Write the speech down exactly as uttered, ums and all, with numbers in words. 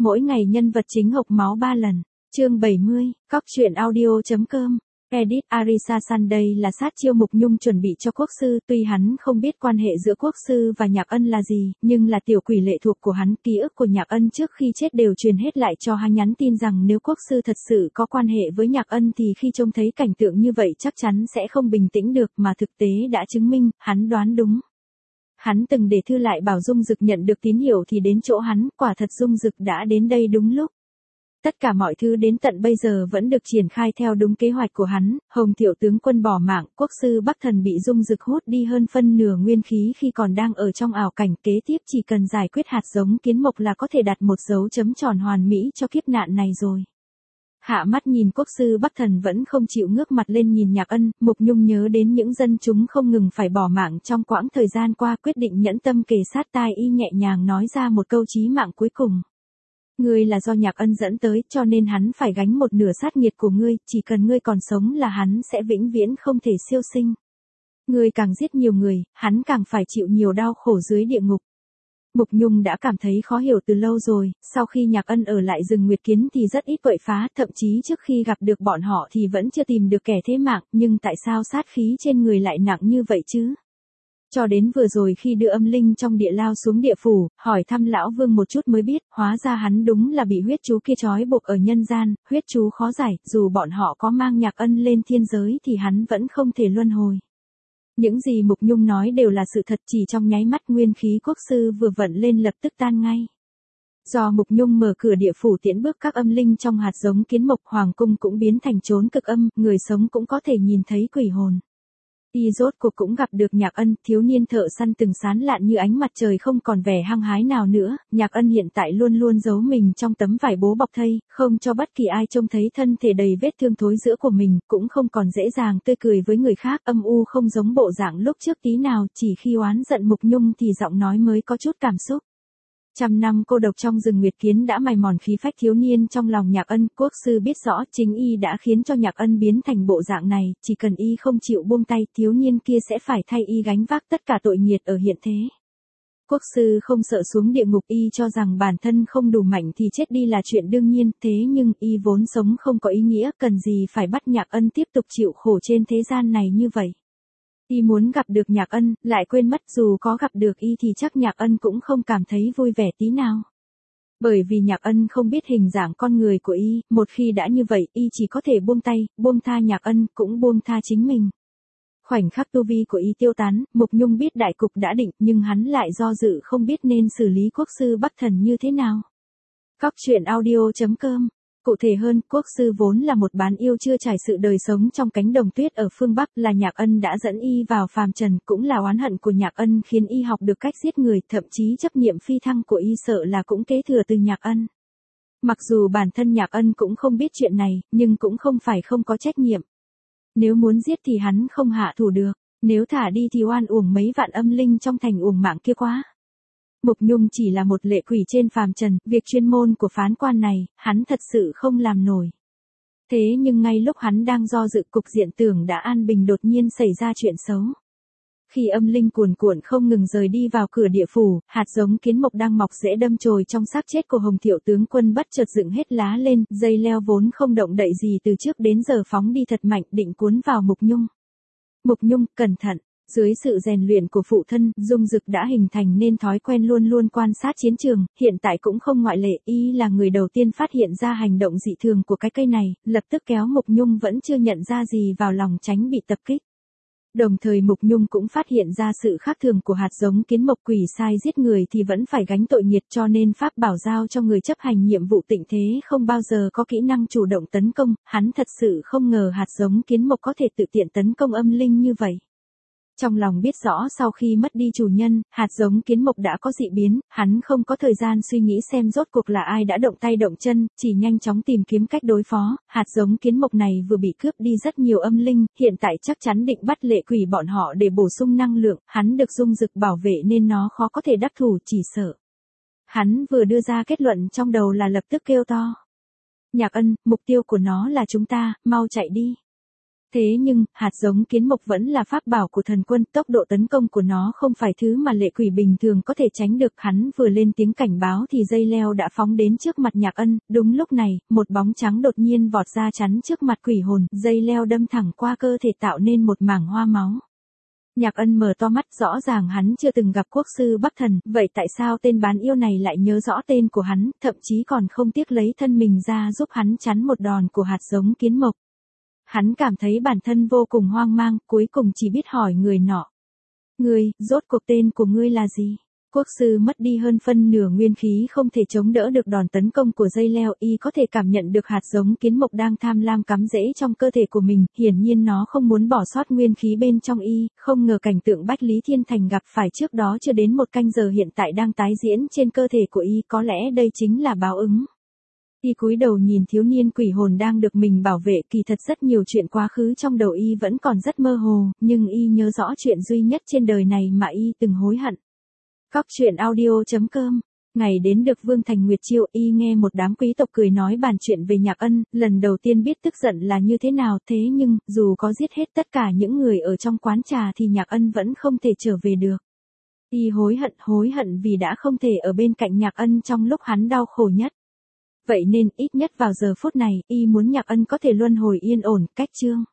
Mỗi ngày nhân vật chính hộc máu ba lần. Chương bảy mươi, Cóc truyện audio.com. Edit Arisa Sunday là sát chiêu Mục Nhung chuẩn bị cho quốc sư, tuy hắn không biết quan hệ giữa quốc sư và Nhạc Ân là gì, nhưng là tiểu quỷ lệ thuộc của hắn, ký ức của Nhạc Ân trước khi chết đều truyền hết lại cho hắn, nhắn tin rằng nếu quốc sư thật sự có quan hệ với Nhạc Ân thì khi trông thấy cảnh tượng như vậy chắc chắn sẽ không bình tĩnh được, mà thực tế đã chứng minh, hắn đoán đúng. Hắn từng để thư lại bảo Dung Dực nhận được tín hiệu thì đến chỗ hắn, quả thật Dung Dực đã đến đây đúng lúc. Tất cả mọi thứ đến tận bây giờ vẫn được triển khai theo đúng kế hoạch của hắn, Hồng tiểu tướng quân bỏ mạng, quốc sư Bắc Thần bị Dung Dực hút đi hơn phân nửa nguyên khí khi còn đang ở trong ảo cảnh, kế tiếp chỉ cần giải quyết hạt giống kiến mộc là có thể đặt một dấu chấm tròn hoàn mỹ cho kiếp nạn này rồi. Hạ mắt nhìn quốc sư Bắc Thần vẫn không chịu ngước mặt lên nhìn Nhạc Ân, Mục Nhung nhớ đến những dân chúng không ngừng phải bỏ mạng trong quãng thời gian qua, quyết định nhẫn tâm kề sát tai y, nhẹ nhàng nói ra một câu chí mạng cuối cùng. Ngươi là do Nhạc Ân dẫn tới, cho nên hắn phải gánh một nửa sát nghiệt của ngươi, chỉ cần ngươi còn sống là hắn sẽ vĩnh viễn không thể siêu sinh. Ngươi càng giết nhiều người, hắn càng phải chịu nhiều đau khổ dưới địa ngục. Mục Nhung đã cảm thấy khó hiểu từ lâu rồi, sau khi Nhạc Ân ở lại rừng Nguyệt Kiến thì rất ít quậy phá, thậm chí trước khi gặp được bọn họ thì vẫn chưa tìm được kẻ thế mạng, nhưng tại sao sát khí trên người lại nặng như vậy chứ? Cho đến vừa rồi khi đưa âm linh trong địa lao xuống địa phủ, hỏi thăm lão vương một chút mới biết, hóa ra hắn đúng là bị huyết chú kia trói buộc ở nhân gian, huyết chú khó giải, dù bọn họ có mang Nhạc Ân lên thiên giới thì hắn vẫn không thể luân hồi. Những gì Mục Nhung nói đều là sự thật, chỉ trong nháy mắt nguyên khí quốc sư vừa vận lên lập tức tan ngay. Do Mục Nhung mở cửa địa phủ tiễn bước các âm linh trong hạt giống kiến mộc, hoàng cung cũng biến thành chốn cực âm, người sống cũng có thể nhìn thấy quỷ hồn. Y rốt cuộc cũng gặp được Nhạc Ân, thiếu niên thợ săn từng sáng lạn như ánh mặt trời không còn vẻ hăng hái nào nữa, Nhạc Ân hiện tại luôn luôn giấu mình trong tấm vải bố bọc thây, không cho bất kỳ ai trông thấy thân thể đầy vết thương thối rữa của mình, cũng không còn dễ dàng tươi cười với người khác, âm u không giống bộ dạng lúc trước tí nào, chỉ khi oán giận Mục Nhung thì giọng nói mới có chút cảm xúc. Trăm năm cô độc trong rừng Nguyệt Kiến đã mài mòn khí phách thiếu niên trong lòng Nhạc Ân, quốc sư biết rõ chính y đã khiến cho Nhạc Ân biến thành bộ dạng này, chỉ cần y không chịu buông tay, thiếu niên kia sẽ phải thay y gánh vác tất cả tội nghiệt ở hiện thế. Quốc sư không sợ xuống địa ngục, y cho rằng bản thân không đủ mạnh thì chết đi là chuyện đương nhiên, thế nhưng y vốn sống không có ý nghĩa, cần gì phải bắt Nhạc Ân tiếp tục chịu khổ trên thế gian này như vậy. Y muốn gặp được Nhạc Ân, lại quên mất dù có gặp được y thì chắc Nhạc Ân cũng không cảm thấy vui vẻ tí nào. Bởi vì Nhạc Ân không biết hình dạng con người của y, một khi đã như vậy, y chỉ có thể buông tay, buông tha Nhạc Ân, cũng buông tha chính mình. Khoảnh khắc tu vi của y tiêu tán, Mục Nhung biết đại cục đã định, nhưng hắn lại do dự không biết nên xử lý quốc sư Bắc Thần như thế nào. Cóc truyện audio.com. Cụ thể hơn, quốc sư vốn là một bán yêu chưa trải sự đời sống trong cánh đồng tuyết ở phương Bắc, là Nhạc Ân đã dẫn y vào phàm trần, cũng là oán hận của Nhạc Ân khiến y học được cách giết người, thậm chí chấp niệm phi thăng của y sợ là cũng kế thừa từ Nhạc Ân. Mặc dù bản thân Nhạc Ân cũng không biết chuyện này, nhưng cũng không phải không có trách nhiệm. Nếu muốn giết thì hắn không hạ thủ được, nếu thả đi thì oan uổng mấy vạn âm linh trong thành uổng mạng kia quá. Mục Nhung chỉ là một lệ quỷ trên phàm trần, việc chuyên môn của phán quan này, hắn thật sự không làm nổi. Thế nhưng ngay lúc hắn đang do dự, cục diện tưởng đã an bình đột nhiên xảy ra chuyện xấu. Khi âm linh cuồn cuộn không ngừng rời đi vào cửa địa phủ, hạt giống kiến mộc đang mọc rễ đâm chồi trong xác chết của Hồng tiểu tướng quân bất chợt dựng hết lá lên, dây leo vốn không động đậy gì từ trước đến giờ phóng đi thật mạnh, định cuốn vào Mục Nhung. Mục Nhung, cẩn thận. Dưới sự rèn luyện của phụ thân, Dung Dực đã hình thành nên thói quen luôn luôn quan sát chiến trường, hiện tại cũng không ngoại lệ, y là người đầu tiên phát hiện ra hành động dị thường của cái cây này, lập tức kéo Mục Nhung vẫn chưa nhận ra gì vào lòng tránh bị tập kích. Đồng thời Mục Nhung cũng phát hiện ra sự khác thường của hạt giống kiến mộc, quỷ sai giết người thì vẫn phải gánh tội nghiệt, cho nên pháp bảo giao cho người chấp hành nhiệm vụ tịnh thế không bao giờ có kỹ năng chủ động tấn công, hắn thật sự không ngờ hạt giống kiến mộc có thể tự tiện tấn công âm linh như vậy. Trong lòng biết rõ sau khi mất đi chủ nhân, hạt giống kiến mộc đã có dị biến, hắn không có thời gian suy nghĩ xem rốt cuộc là ai đã động tay động chân, chỉ nhanh chóng tìm kiếm cách đối phó. Hạt giống kiến mộc này vừa bị cướp đi rất nhiều âm linh, hiện tại chắc chắn định bắt lệ quỷ bọn họ để bổ sung năng lượng, hắn được Dung Dực bảo vệ nên nó khó có thể đắc thủ, chỉ sợ. Hắn vừa đưa ra kết luận trong đầu là lập tức kêu to. Nhạc Ân, mục tiêu của nó là chúng ta, mau chạy đi. Thế nhưng, hạt giống kiến mộc vẫn là pháp bảo của thần quân, tốc độ tấn công của nó không phải thứ mà lệ quỷ bình thường có thể tránh được. Hắn vừa lên tiếng cảnh báo thì dây leo đã phóng đến trước mặt Nhạc Ân, đúng lúc này, một bóng trắng đột nhiên vọt ra chắn trước mặt quỷ hồn, dây leo đâm thẳng qua cơ thể tạo nên một mảng hoa máu. Nhạc Ân mở to mắt, rõ ràng hắn chưa từng gặp quốc sư Bắc Thần, vậy tại sao tên bán yêu này lại nhớ rõ tên của hắn, thậm chí còn không tiếc lấy thân mình ra giúp hắn chắn một đòn của hạt giống kiến mộc. Hắn cảm thấy bản thân vô cùng hoang mang, cuối cùng chỉ biết hỏi người nọ. Ngươi, rốt cuộc tên của ngươi là gì? Quốc sư mất đi hơn phân nửa nguyên khí không thể chống đỡ được đòn tấn công của dây leo, y có thể cảm nhận được hạt giống kiến mộc đang tham lam cắm rễ trong cơ thể của mình, hiển nhiên nó không muốn bỏ sót nguyên khí bên trong y, không ngờ cảnh tượng Bách Lý Thiên Thành gặp phải trước đó chưa đến một canh giờ hiện tại đang tái diễn trên cơ thể của y, có lẽ đây chính là báo ứng. Y cúi đầu nhìn thiếu niên quỷ hồn đang được mình bảo vệ, kỳ thật rất nhiều chuyện quá khứ trong đầu y vẫn còn rất mơ hồ, nhưng y nhớ rõ chuyện duy nhất trên đời này mà y từng hối hận. Cóc truyện audio chấm com. Ngày đến được Vương Thành Nguyệt chiêu, y nghe một đám quý tộc cười nói bàn chuyện về Nhạc Ân, lần đầu tiên biết tức giận là như thế nào, thế nhưng, dù có giết hết tất cả những người ở trong quán trà thì Nhạc Ân vẫn không thể trở về được. Y hối hận, hối hận vì đã không thể ở bên cạnh Nhạc Ân trong lúc hắn đau khổ nhất. Vậy nên, ít nhất vào giờ phút này, y muốn Nhạc Ân có thể luân hồi yên ổn, cách chương.